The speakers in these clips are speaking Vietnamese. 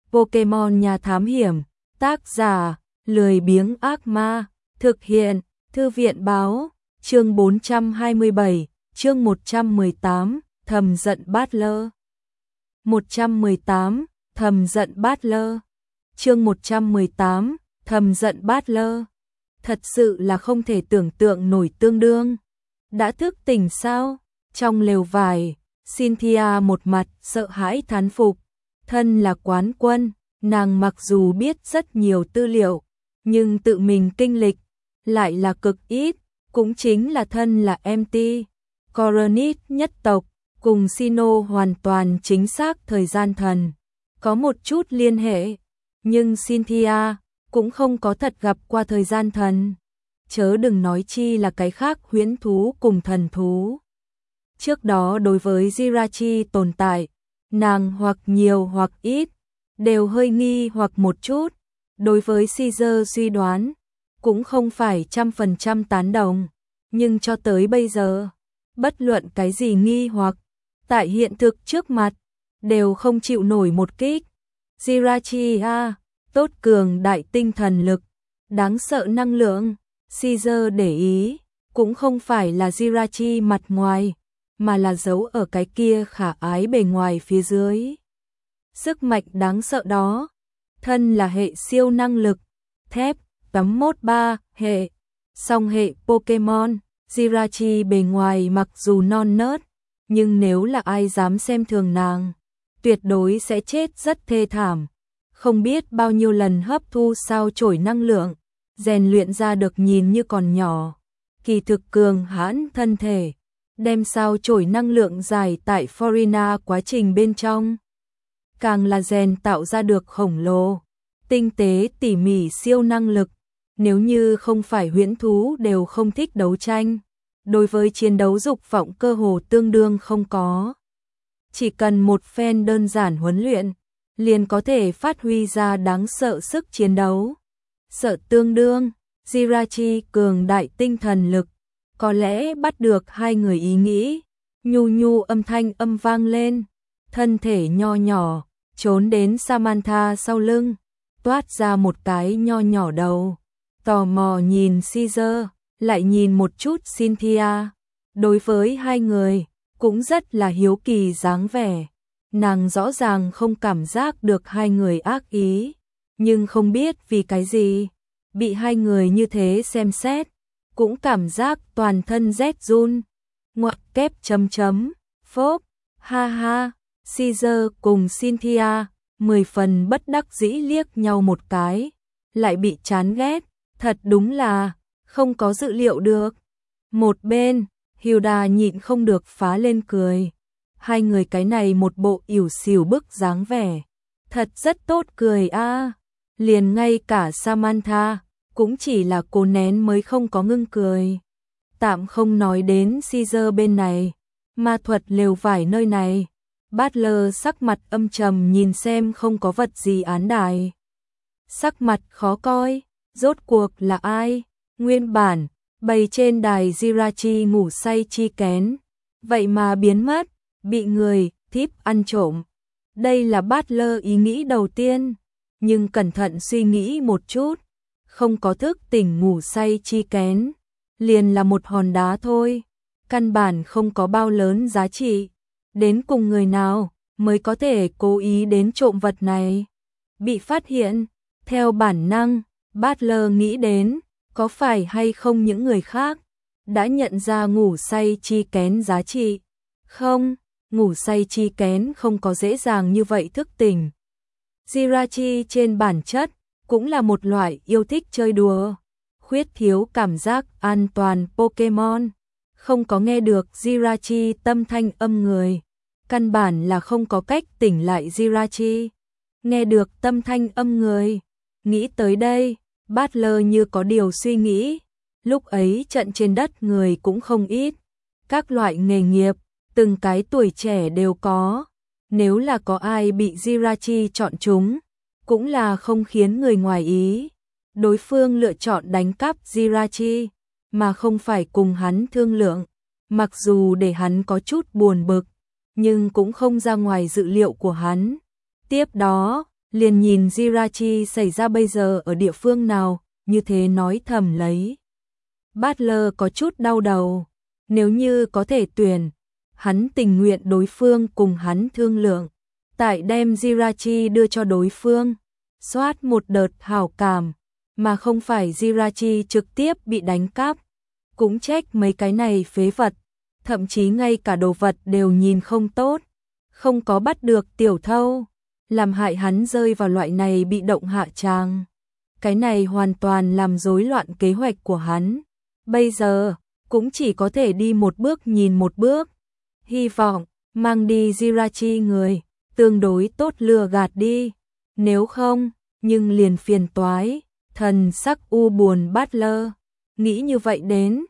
Pokemon Nhà Thám Hiểm, tác giả, lười biếng ác ma, thực hiện, Thư viện báo, chương 427, chương 118, thầm giận Butler. 118, thầm giận Butler. Chương 118, thầm giận Butler. Thật sự là không thể tưởng tượng nổi tương đương. Đã thức tỉnh sao? Trong lều vải, Cynthia một mặt sợ hãi thán phục. Thân là quán quân, nàng mặc dù biết rất nhiều tư liệu, nhưng tự mình kinh lịch lại là cực ít, cũng chính là thân là MT. Coronit nhất tộc, cùng Sino hoàn toàn chính xác thời gian thần. Có một chút liên hệ, nhưng Cynthia cũng không có thật gặp qua thời gian thần. Chớ đừng nói chi là cái khác huyễn thú cùng thần thú. Trước đó đối với Jirachi tồn tại, nàng hoặc nhiều hoặc ít, đều hơi nghi hoặc một chút. Đối với Caesar suy đoán, cũng không phải 100% tán đồng. Nhưng cho tới bây giờ, bất luận cái gì nghi hoặc, tại hiện thực trước mặt, đều không chịu nổi một kích. Jirachi tốt cường đại tinh thần lực, đáng sợ năng lượng. Caesar để ý, cũng không phải là Jirachi mặt ngoài, mà là giấu ở cái kia khả ái bề ngoài phía dưới. Sức mạnh đáng sợ đó, thân là hệ siêu năng lực, thép, 813 hệ, song hệ Pokemon, Jirachi bề ngoài mặc dù non nớt, nhưng nếu là ai dám xem thường nàng, tuyệt đối sẽ chết rất thê thảm. Không biết bao nhiêu lần hấp thu sao chổi năng lượng, rèn luyện ra được nhìn như còn nhỏ, kỳ thực cường hãn thân thể, đem sao chổi năng lượng dài tại Florina quá trình bên trong. Càng là rèn tạo ra được khổng lồ, tinh tế tỉ mỉ siêu năng lực, nếu như không phải huyễn thú đều không thích đấu tranh, đối với chiến đấu dục vọng cơ hồ tương đương không có. Chỉ cần một phen đơn giản huấn luyện, liền có thể phát huy ra đáng sợ sức chiến đấu. Sợ tương đương, Jirachi cường đại tinh thần lực, có lẽ bắt được hai người ý nghĩ. Nhu nhu âm thanh âm vang lên, thân thể nho nhỏ, trốn đến Samantha sau lưng, toát ra một cái nho nhỏ đầu. Tò mò nhìn Caesar, lại nhìn một chút Cynthia. Đối với hai người, cũng rất là hiếu kỳ dáng vẻ. Nàng rõ ràng không cảm giác được hai người ác ý, nhưng không biết vì cái gì, bị hai người như thế xem xét, cũng cảm giác toàn thân rét run. Ngoặc kép chấm chấm, phốp, ha ha. Caesar cùng Cynthia 10 phần bất đắc dĩ liếc nhau một cái, lại bị chán ghét, thật đúng là không có dự liệu được. Một bên, Hilda nhịn không được phá lên cười. Hai người cái này một bộ ỉu xìu bức dáng vẻ, thật rất tốt cười a. Liền ngay cả Samantha cũng chỉ là cố nén mới không có ngưng cười. Tạm không nói đến Caesar bên này, ma thuật lều vải nơi này, Butler sắc mặt âm trầm nhìn xem không có vật gì án đài. Sắc mặt khó coi, rốt cuộc là ai? Nguyên bản, bày trên đài Jirachi ngủ say chi kén, vậy mà biến mất, bị người thiếp ăn trộm. Đây là Butler ý nghĩ đầu tiên, nhưng cẩn thận suy nghĩ một chút, không có thức tỉnh ngủ say chi kén, liền là một hòn đá thôi, căn bản không có bao lớn giá trị. Đến cùng người nào mới có thể cố ý đến trộm vật này? Bị phát hiện, theo bản năng, Butler nghĩ đến, có phải hay không những người khác đã nhận ra ngủ say chi kén giá trị? Không, ngủ say chi kén không có dễ dàng như vậy thức tỉnh. Jirachi trên bản chất cũng là một loại yêu thích chơi đùa, khuyết thiếu cảm giác an toàn Pokemon, không có nghe được Jirachi tâm thanh âm người, căn bản là không có cách tỉnh lại Jirachi. Nghe được tâm thanh âm người, nghĩ tới đây, Butler như có điều suy nghĩ, lúc ấy trận trên đất người cũng không ít, các loại nghề nghiệp, từng cái tuổi trẻ đều có, nếu là có ai bị Jirachi chọn chúng, cũng là không khiến người ngoài ý. Đối phương lựa chọn đánh cắp Jirachi, mà không phải cùng hắn thương lượng, mặc dù để hắn có chút buồn bực, nhưng cũng không ra ngoài dự liệu của hắn. Tiếp đó, liền nhìn Jirachi xảy ra bây giờ ở địa phương nào, như thế nói thầm lấy. Butler có chút đau đầu, nếu như có thể tuyển, hắn tình nguyện đối phương cùng hắn thương lượng, tại đem Jirachi đưa cho đối phương, soát một đợt hảo cảm, mà không phải Jirachi trực tiếp bị đánh cắp. Cũng trách mấy cái này phế vật, thậm chí ngay cả đồ vật đều nhìn không tốt, không có bắt được tiểu thâu, làm hại hắn rơi vào loại này bị động hạ tràng. Cái này hoàn toàn làm rối loạn kế hoạch của hắn. Bây giờ, cũng chỉ có thể đi một bước nhìn một bước. Hy vọng, mang đi Jirachi người, tương đối tốt lừa gạt đi. Nếu không, nhưng liền phiền toái. Thần sắc u buồn Butler. Nghĩ như vậy đến,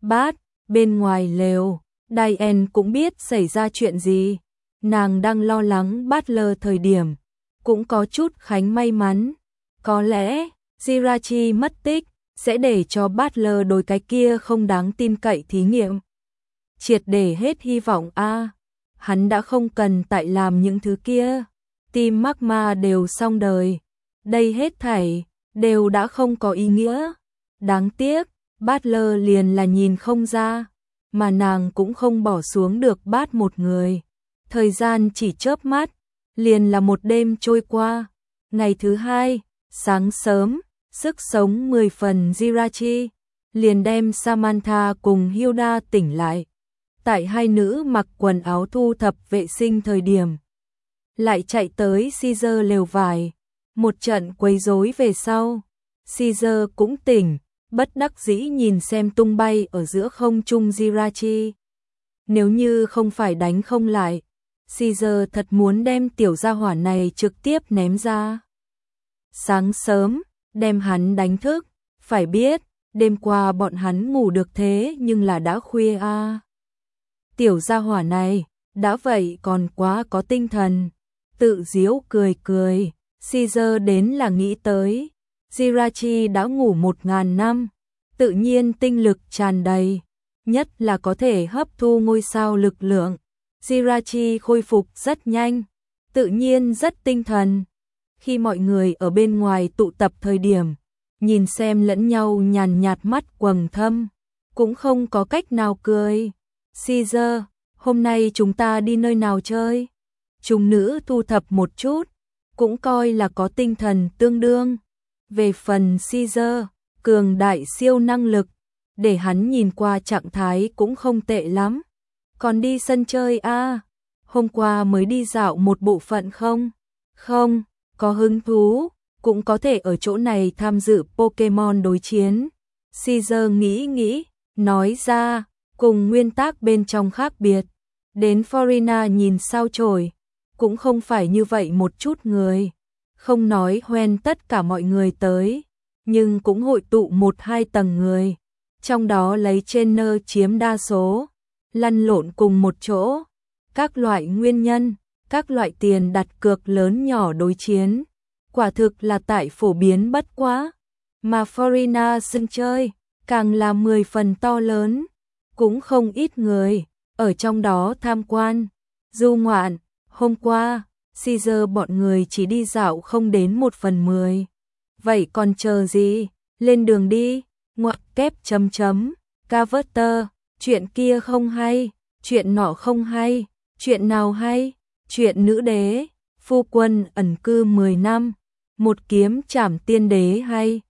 bên ngoài lều, Diane cũng biết xảy ra chuyện gì. Nàng đang lo lắng Butler thời điểm, cũng có chút khánh may mắn. Có lẽ, Jirachi mất tích, sẽ để cho Butler đối cái kia không đáng tin cậy thí nghiệm. Triệt để hết hy vọng hắn đã không cần tại làm những thứ kia. Team Magma đều xong đời. Đây hết thảy, đều đã không có ý nghĩa. Đáng tiếc, Butler liền là nhìn không ra, mà nàng cũng không bỏ xuống được Bat một người. Thời gian chỉ chớp mắt, liền là một đêm trôi qua. Ngày thứ hai, sáng sớm, sức sống 10 phần Jirachi, liền đem Samantha cùng Hilda tỉnh lại. Tại hai nữ mặc quần áo thu thập vệ sinh thời điểm, lại chạy tới Caesar lều vải. Một trận quấy rối về sau, Caesar cũng tỉnh, bất đắc dĩ nhìn xem tung bay ở giữa không trung Jirachi. Nếu như không phải đánh không lại, Caesar thật muốn đem tiểu gia hỏa này trực tiếp ném ra. Sáng sớm, đem hắn đánh thức, phải biết, đêm qua bọn hắn ngủ được thế nhưng là đã khuya Tiểu gia hỏa này, đã vậy còn quá có tinh thần. Tự giễu cười cười, Caesar đến là nghĩ tới. Jirachi đã ngủ 1000 năm, tự nhiên tinh lực tràn đầy, nhất là có thể hấp thu ngôi sao lực lượng. Jirachi khôi phục rất nhanh, tự nhiên rất tinh thần. Khi mọi người ở bên ngoài tụ tập thời điểm, nhìn xem lẫn nhau nhàn nhạt mắt quầng thâm, cũng không có cách nào cười. Caesar, hôm nay chúng ta đi nơi nào chơi? Chúng nữ thu thập một chút, cũng coi là có tinh thần tương đương. Về phần Caesar, cường đại siêu năng lực, để hắn nhìn qua trạng thái cũng không tệ lắm. Còn đi sân chơi hôm qua mới đi dạo một bộ phận không? Không, có hứng thú, cũng có thể ở chỗ này tham dự Pokemon đối chiến. Caesar nghĩ, nói ra, cùng nguyên tắc bên trong khác biệt. Đến Florina nhìn sao chổi, cũng không phải như vậy một chút người. Không nói hoen tất cả mọi người tới, nhưng cũng hội tụ 1-2 tầng người. Trong đó lấy trainer chiếm đa số, lăn lộn cùng một chỗ. Các loại nguyên nhân, các loại tiền đặt cược lớn nhỏ đối chiến. Quả thực là tại phổ biến bất quá. Mà Florina sân chơi, càng là 10 phần to lớn. Cũng không ít người, ở trong đó tham quan, du ngoạn. Hôm qua, Caesar bọn người chỉ đi dạo không đến 1/10. Vậy còn chờ gì? Lên đường đi. Ngoặc kép Carver, chuyện kia không hay, chuyện nọ không hay, chuyện nào hay? Chuyện nữ đế, phu quân ẩn cư 10 năm, một kiếm trảm tiên đế hay?